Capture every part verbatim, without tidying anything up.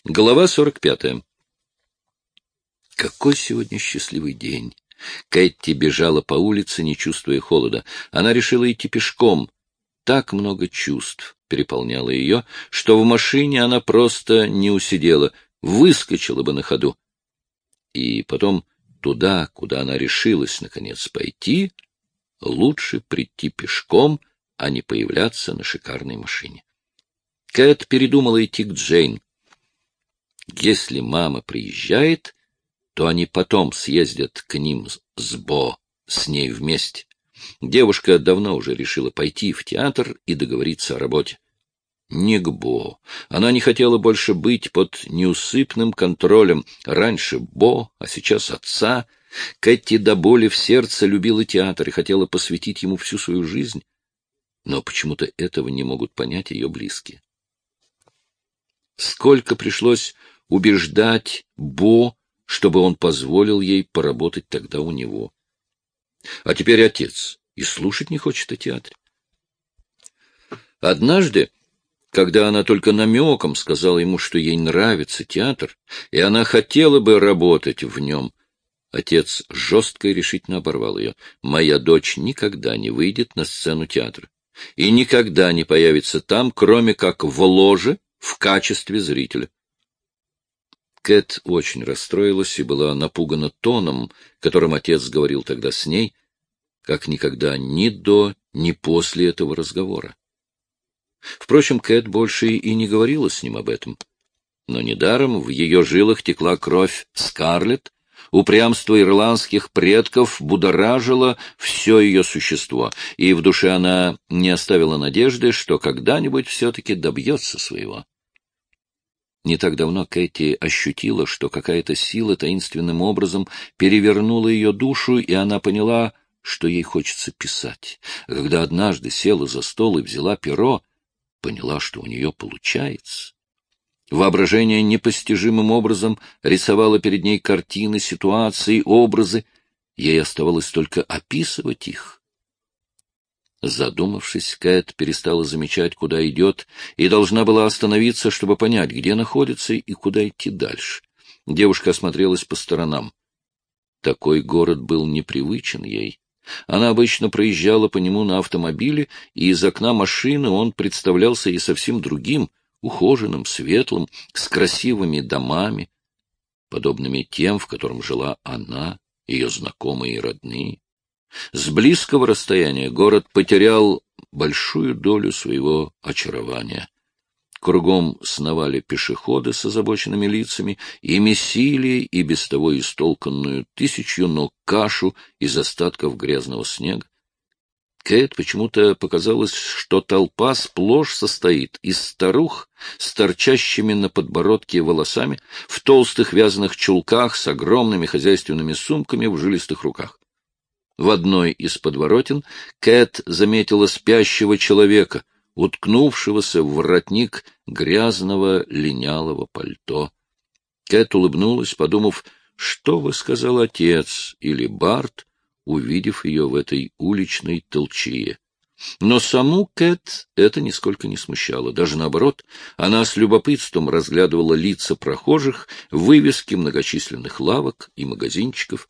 Глава сорок пятая. Какой сегодня счастливый день! Кэти бежала по улице, не чувствуя холода. Она решила идти пешком. Так много чувств переполняло ее, что в машине она просто не усидела, выскочила бы на ходу. И потом туда, куда она решилась, наконец, пойти, лучше прийти пешком, а не появляться на шикарной машине. Кэт передумала идти к Джейн. Если мама приезжает, то они потом съездят к ним с Бо, с ней вместе. Девушка давно уже решила пойти в театр и договориться о работе. Не к Бо. Она не хотела больше быть под неусыпным контролем. Раньше Бо, а сейчас отца. Кэти до боли в сердце любила театр и хотела посвятить ему всю свою жизнь. Но почему-то этого не могут понять ее близкие. Сколько пришлось убеждать Бо, чтобы он позволил ей поработать тогда у него. А теперь отец и слушать не хочет о театре. Однажды, когда она только намеком сказала ему, что ей нравится театр, и она хотела бы работать в нем, отец жестко и решительно оборвал ее. «Моя дочь никогда не выйдет на сцену театра и никогда не появится там, кроме как в ложе в качестве зрителя». Кэт очень расстроилась и была напугана тоном, которым отец говорил тогда с ней, как никогда ни до, ни после этого разговора. Впрочем, Кэт больше и не говорила с ним об этом. Но недаром в ее жилах текла кровь Скарлетт, упрямство ирландских предков будоражило все ее существо, и в душе она не оставила надежды, что когда-нибудь все-таки добьется своего. Не так давно Кэти ощутила, что какая-то сила таинственным образом перевернула ее душу, и она поняла, что ей хочется писать. А когда однажды села за стол и взяла перо, поняла, что у нее получается. Воображение непостижимым образом рисовало перед ней картины, ситуации, образы. Ей оставалось только описывать их. Задумавшись, Кэт перестала замечать, куда идет, и должна была остановиться, чтобы понять, где находится и куда идти дальше. Девушка осмотрелась по сторонам. Такой город был непривычен ей. Она обычно проезжала по нему на автомобиле, и из окна машины он представлялся ей совсем другим, ухоженным, светлым, с красивыми домами, подобными тем, в котором жила она, ее знакомые и родные. С близкого расстояния город потерял большую долю своего очарования. Кругом сновали пешеходы с озабоченными лицами и месили и без того истолканную тысячью ног кашу из остатков грязного снега. Кэт почему-то показалось, что толпа сплошь состоит из старух с торчащими на подбородке волосами, в толстых вязаных чулках с огромными хозяйственными сумками в жилистых руках. В одной из подворотен Кэт заметила спящего человека, уткнувшегося в воротник грязного линялого пальто. Кэт улыбнулась, подумав, что бы сказал отец или Барт, увидев ее в этой уличной толчее. Но саму Кэт это нисколько не смущало. Даже наоборот, она с любопытством разглядывала лица прохожих, вывески многочисленных лавок и магазинчиков.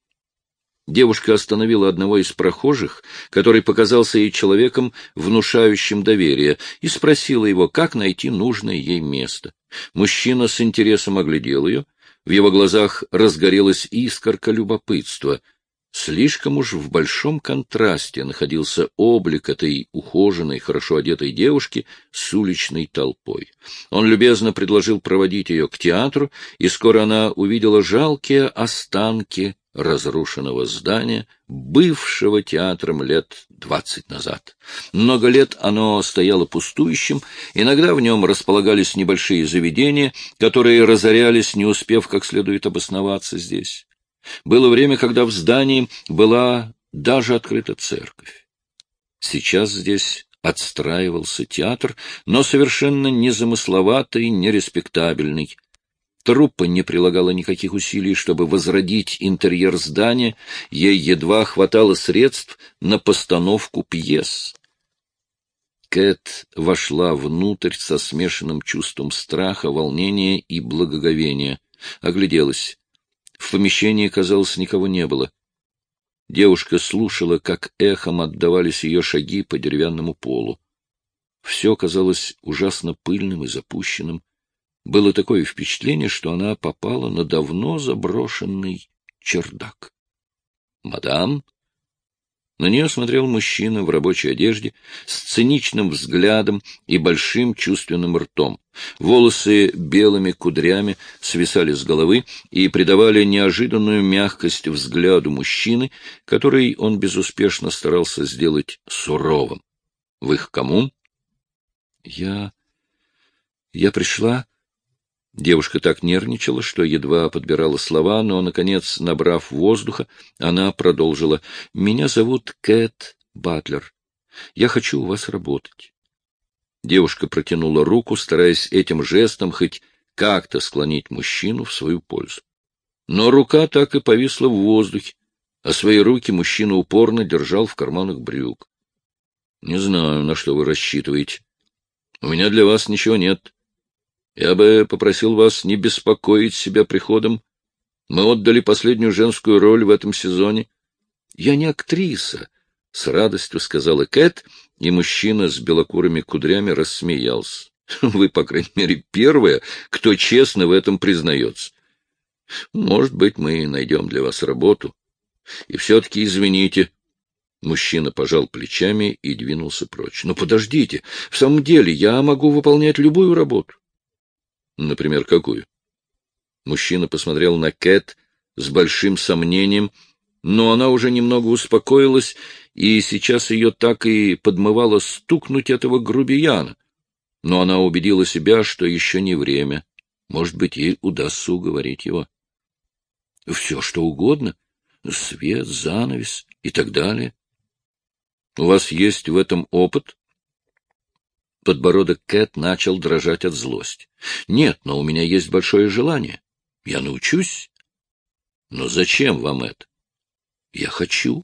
Девушка остановила одного из прохожих, который показался ей человеком, внушающим доверие, и спросила его, как найти нужное ей место. Мужчина с интересом оглядел ее. В его глазах разгорелась искорка любопытства. Слишком уж в большом контрасте находился облик этой ухоженной, хорошо одетой девушки с уличной толпой. Он любезно предложил проводить ее к театру, и скоро она увидела жалкие останки разрушенного здания, бывшего театром лет двадцать назад. Много лет оно стояло пустующим, иногда в нем располагались небольшие заведения, которые разорялись, не успев как следует обосноваться здесь. Было время, когда в здании была даже открыта церковь. Сейчас здесь отстраивался театр, но совершенно незамысловатый, нереспектабельный. Труппа не прилагала никаких усилий, чтобы возродить интерьер здания, ей едва хватало средств на постановку пьес. Кэт вошла внутрь со смешанным чувством страха, волнения и благоговения. Огляделась. В помещении, казалось, никого не было. Девушка слушала, как эхом отдавались ее шаги по деревянному полу. Все казалось ужасно пыльным и запущенным. Было такое впечатление, что она попала на давно заброшенный чердак. «Мадам?» На нее смотрел мужчина в рабочей одежде с циничным взглядом и большим чувственным ртом. Волосы белыми кудрями свисали с головы и придавали неожиданную мягкость взгляду мужчины, который он безуспешно старался сделать суровым. — Вы к кому? — Я... я пришла... Девушка так нервничала, что едва подбирала слова, но, наконец, набрав воздуха, она продолжила. — Меня зовут Кэт Батлер. Я хочу у вас работать. Девушка протянула руку, стараясь этим жестом хоть как-то склонить мужчину в свою пользу. Но рука так и повисла в воздухе, а свои руки мужчина упорно держал в карманах брюк. — Не знаю, на что вы рассчитываете. У меня для вас ничего нет. Я бы попросил вас не беспокоить себя приходом. Мы отдали последнюю женскую роль в этом сезоне. — Я не актриса, — с радостью сказала Кэт, и мужчина с белокурыми кудрями рассмеялся. — Вы, по крайней мере, первая, кто честно в этом признается. Может быть, мы найдем для вас работу. И все-таки извините. Мужчина пожал плечами и двинулся прочь. — Но подождите, в самом деле я могу выполнять любую работу. Например, какую? Мужчина посмотрел на Кэт с большим сомнением, но она уже немного успокоилась, и сейчас ее так и подмывало стукнуть этого грубияна. Но она убедила себя, что еще не время. Может быть, ей удастся уговорить его. Все, что угодно. Свет, занавес и так далее. У вас есть в этом опыт? Подбородок Кэт начал дрожать от злости. — Нет, но у меня есть большое желание. Я научусь. — Но зачем вам это? — Я хочу.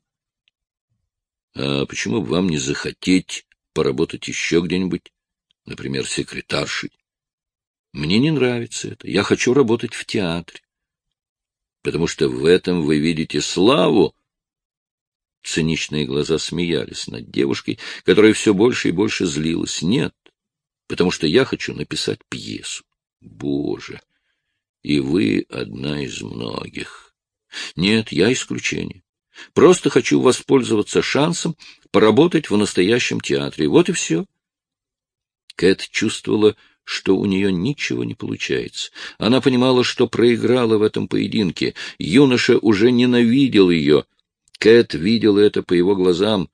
— А почему бы вам не захотеть поработать еще где-нибудь, например, секретаршей? — Мне не нравится это. Я хочу работать в театре. — Потому что в этом вы видите славу? Циничные глаза смеялись над девушкой, которая все больше и больше злилась. Нет, потому что я хочу написать пьесу. Боже, и вы одна из многих. Нет, я исключение. Просто хочу воспользоваться шансом поработать в настоящем театре. Вот и все. Кэт чувствовала, что у нее ничего не получается. Она понимала, что проиграла в этом поединке. Юноша уже ненавидел ее. Кэт видела это по его глазам.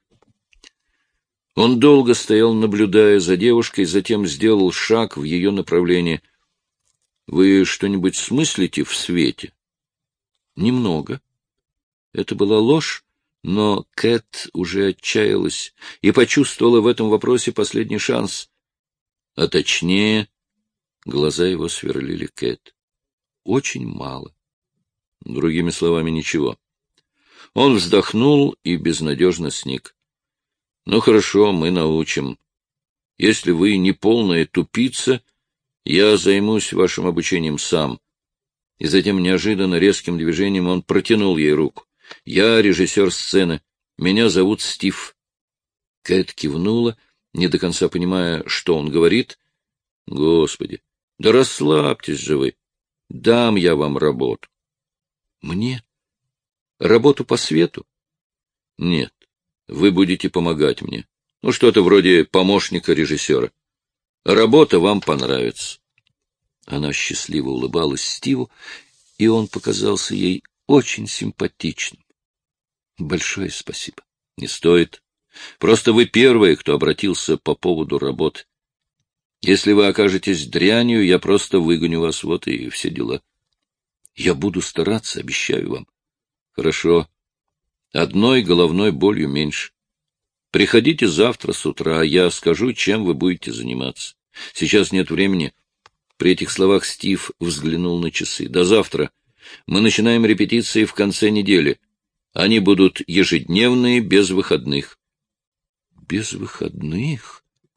Он долго стоял, наблюдая за девушкой, затем сделал шаг в ее направлении. — Вы что-нибудь смыслите в свете? — Немного. Это была ложь, но Кэт уже отчаялась и почувствовала в этом вопросе последний шанс. А точнее, глаза его сверлили Кэт. Очень мало. Другими словами, ничего. Он вздохнул и безнадежно сник. — Ну, хорошо, мы научим. Если вы не полная тупица, я займусь вашим обучением сам. И затем неожиданно резким движением он протянул ей руку. — Я режиссер сцены. Меня зовут Стив. Кэт кивнула, не до конца понимая, что он говорит. — Господи, да расслабьтесь же вы. Дам я вам работу. — Мне? Работу по свету? Нет, вы будете помогать мне. Ну, что-то вроде помощника режиссера. Работа вам понравится. Она счастливо улыбалась Стиву, и он показался ей очень симпатичным. Большое спасибо. Не стоит. Просто вы первые, кто обратился по поводу работы. Если вы окажетесь дрянью, я просто выгоню вас, вот и все дела. Я буду стараться, обещаю вам. Хорошо. Одной головной болью меньше. Приходите завтра с утра, я скажу, чем вы будете заниматься. Сейчас нет времени. При этих словах Стив взглянул на часы. До завтра. Мы начинаем репетиции в конце недели. Они будут ежедневные, без выходных. Без выходных?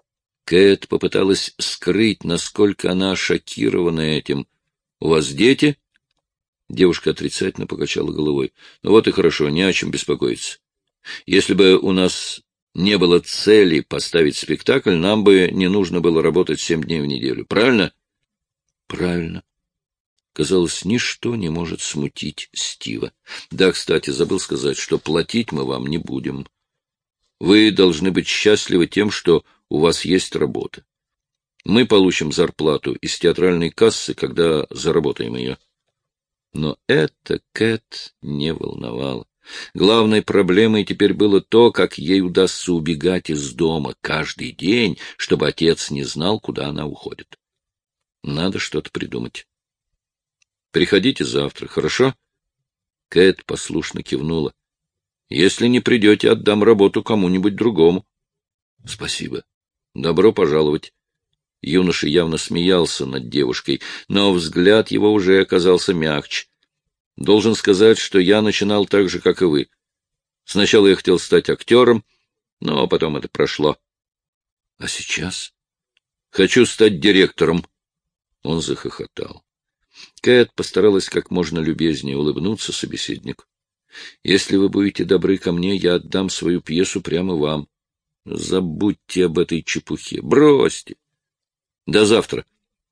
Кэт попыталась скрыть, насколько она шокирована этим. — У вас дети? Девушка отрицательно покачала головой. — Ну вот и хорошо, не о чем беспокоиться. Если бы у нас не было цели поставить спектакль, нам бы не нужно было работать семь дней в неделю. Правильно? — Правильно. Казалось, ничто не может смутить Стива. Да, кстати, забыл сказать, что платить мы вам не будем. Вы должны быть счастливы тем, что у вас есть работа. Мы получим зарплату из театральной кассы, когда заработаем ее. Но это Кэт не волновало. Главной проблемой теперь было то, как ей удастся убегать из дома каждый день, чтобы отец не знал, куда она уходит. Надо что-то придумать. Приходите завтра, хорошо? Кэт послушно кивнула. Если не придете, отдам работу кому-нибудь другому. Спасибо. Добро пожаловать. Юноша явно смеялся над девушкой, но взгляд его уже оказался мягче. Должен сказать, что я начинал так же, как и вы. Сначала я хотел стать актером, но потом это прошло. А сейчас? Хочу стать директором. Он захохотал. Кэт постаралась как можно любезнее улыбнуться собеседнику. Если вы будете добры ко мне, я отдам свою пьесу прямо вам. Забудьте об этой чепухе. Бросьте. До завтра.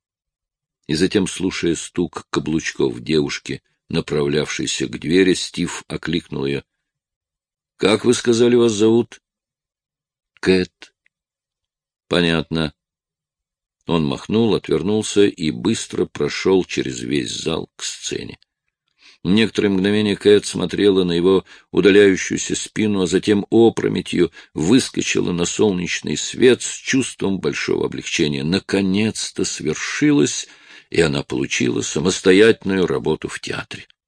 И затем, слушая стук каблучков девушки, направлявшейся к двери, Стив окликнул ее. — Как вы сказали, вас зовут? — Кэт. — Понятно. Он махнул, отвернулся и быстро прошел через весь зал к сцене. Некоторое мгновение Кэт смотрела на его удаляющуюся спину, а затем опрометью выскочила на солнечный свет с чувством большого облегчения. Наконец-то свершилось, и она получила самостоятельную работу в театре.